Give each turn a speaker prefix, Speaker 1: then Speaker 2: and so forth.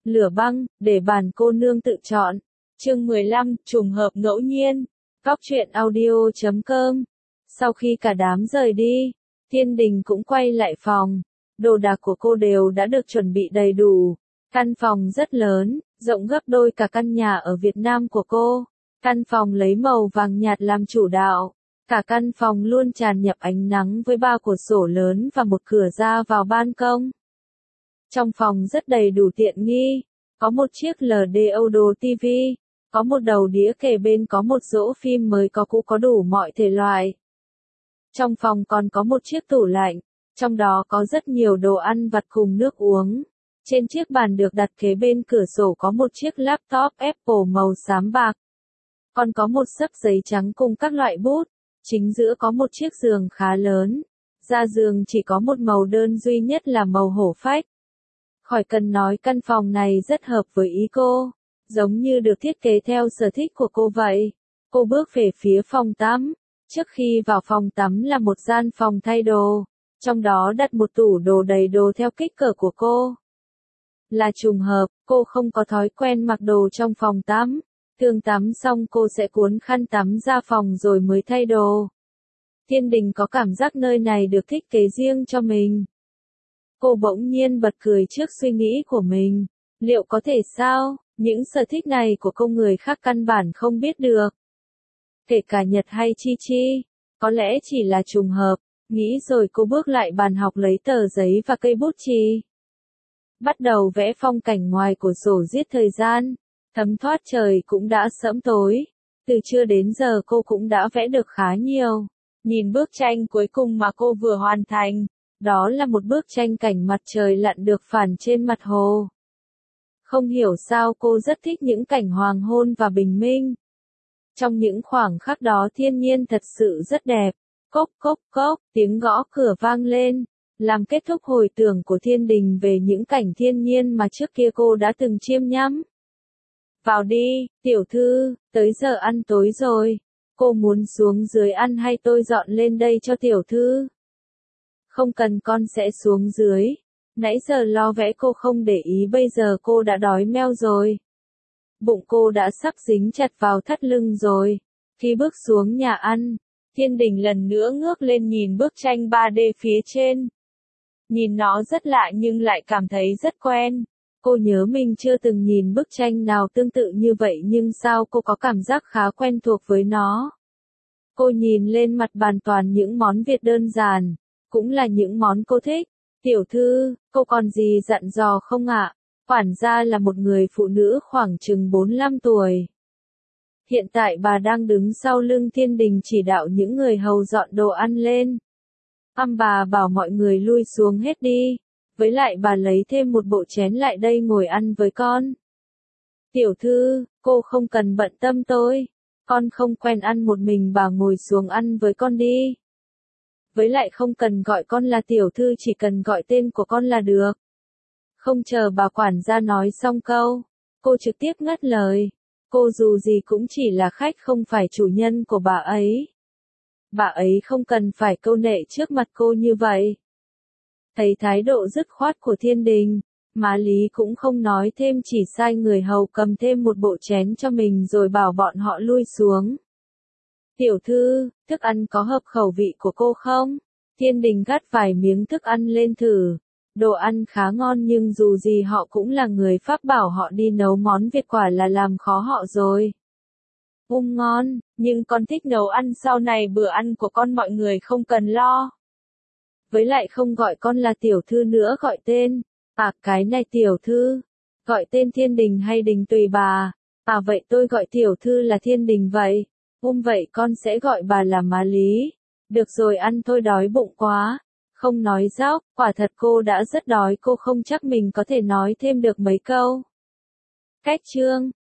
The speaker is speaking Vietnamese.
Speaker 1: lửa băng, để bản cô nương tự chọn. Chương 15, trùng hợp ngẫu nhiên. Góc truyện audio.com. Sau khi cả đám rời đi, Thiên Đình cũng quay lại phòng. Đồ đạc của cô đều đã được chuẩn bị đầy đủ. Căn phòng rất lớn, rộng gấp đôi cả căn nhà ở Việt Nam của cô. Căn phòng lấy màu vàng nhạt làm chủ đạo. Cả căn phòng luôn tràn ngập ánh nắng với 3 cửa sổ lớn và một cửa ra vào ban công. Trong phòng rất đầy đủ tiện nghi. Có một chiếc LD Audio TV. Có một đầu đĩa kề bên, có một rỗ phim mới có cũ, có đủ mọi thể loại. Trong phòng còn có một chiếc tủ lạnh. Trong đó có rất nhiều đồ ăn vặt cùng nước uống. Trên chiếc bàn được đặt kế bên cửa sổ có một chiếc laptop Apple màu xám bạc. Còn có một xấp giấy trắng cùng các loại bút. Chính giữa có một chiếc giường khá lớn. Da giường chỉ có một màu đơn duy nhất là màu hổ phách. Khỏi cần nói, căn phòng này rất hợp với ý cô. Giống như được thiết kế theo sở thích của cô vậy. Cô bước về phía phòng tắm. Trước khi vào phòng tắm là một gian phòng thay đồ. Trong đó đặt một tủ đồ đầy đồ theo kích cỡ của cô. Là trùng hợp, cô không có thói quen mặc đồ trong phòng tắm. Thường tắm xong cô sẽ cuốn khăn tắm ra phòng rồi mới thay đồ. Thiên Đình có cảm giác nơi này được thiết kế riêng cho mình. Cô bỗng nhiên bật cười trước suy nghĩ của mình. Liệu có thể sao, những sở thích này của cô người khác căn bản không biết được. Kể cả Nhật hay Chi Chi, có lẽ chỉ là trùng hợp. Nghĩ rồi cô bước lại bàn học lấy tờ giấy và cây bút chì. Bắt đầu vẽ phong cảnh ngoài cửa sổ giết thời gian. Thấm thoát trời cũng đã sẫm tối. Từ trưa đến giờ cô cũng đã vẽ được khá nhiều. Nhìn bức tranh cuối cùng mà cô vừa hoàn thành. Đó là một bức tranh cảnh mặt trời lặn được phản trên mặt hồ. Không hiểu sao cô rất thích những cảnh hoàng hôn và bình minh. Trong những khoảng khắc đó thiên nhiên thật sự rất đẹp. Cốc cốc cốc, tiếng gõ cửa vang lên, làm kết thúc hồi tưởng của Thiên Đình về những cảnh thiên nhiên mà trước kia cô đã từng chiêm ngắm. Vào đi, tiểu thư, tới giờ ăn tối rồi. Cô muốn xuống dưới ăn hay tôi dọn lên đây cho tiểu thư? Không cần, con sẽ xuống dưới. Nãy giờ lo vẽ cô không để ý, bây giờ cô đã đói meo rồi. Bụng cô đã sắp dính chặt vào thắt lưng rồi. Khi bước xuống nhà ăn, Thiên Đình lần nữa ngước lên nhìn bức tranh 3D phía trên. Nhìn nó rất lạ nhưng lại cảm thấy rất quen. Cô nhớ mình chưa từng nhìn bức tranh nào tương tự như vậy nhưng sao cô có cảm giác khá quen thuộc với nó. Cô nhìn lên mặt bàn toàn những món Việt đơn giản, cũng là những món cô thích. Tiểu thư, cô còn gì dặn dò không ạ? Quản gia là một người phụ nữ khoảng chừng 45 tuổi. Hiện tại bà đang đứng sau lưng Thiên Đình chỉ đạo những người hầu dọn đồ ăn lên. Bà bảo mọi người lui xuống hết đi. Với lại bà lấy thêm một bộ chén lại đây ngồi ăn với con. Tiểu thư, cô không cần bận tâm tôi. Con không quen ăn một mình, bà ngồi xuống ăn với con đi. Với lại không cần gọi con là tiểu thư, chỉ cần gọi tên của con là được. Không chờ bà quản gia nói xong câu, cô trực tiếp ngắt lời. Cô dù gì cũng chỉ là khách, không phải chủ nhân của bà ấy. Bà ấy không cần phải câu nệ trước mặt cô như vậy. Thấy thái độ dứt khoát của Thiên Đình, má Lý cũng không nói thêm, chỉ sai người hầu cầm thêm một bộ chén cho mình rồi bảo bọn họ lui xuống. Tiểu thư, thức ăn có hợp khẩu vị của cô không? Thiên Đình gắp vài miếng thức ăn lên thử. Đồ ăn khá ngon nhưng dù gì họ cũng là người Pháp, bảo họ đi nấu món Việt quả là làm khó họ rồi. Ngon, nhưng con thích nấu ăn, sau này bữa ăn của con mọi người không cần lo. Với lại không gọi con là tiểu thư nữa, gọi tên. Cái này tiểu thư. Gọi tên Thiên Đình hay Đình tùy bà. Vậy tôi gọi tiểu thư là Thiên Đình vậy. Vậy con sẽ gọi bà là má Lý. Được rồi, ăn thôi, đói bụng quá. Không nói dóc, quả thật cô đã rất đói, cô không chắc mình có thể nói thêm được mấy câu. Cách chương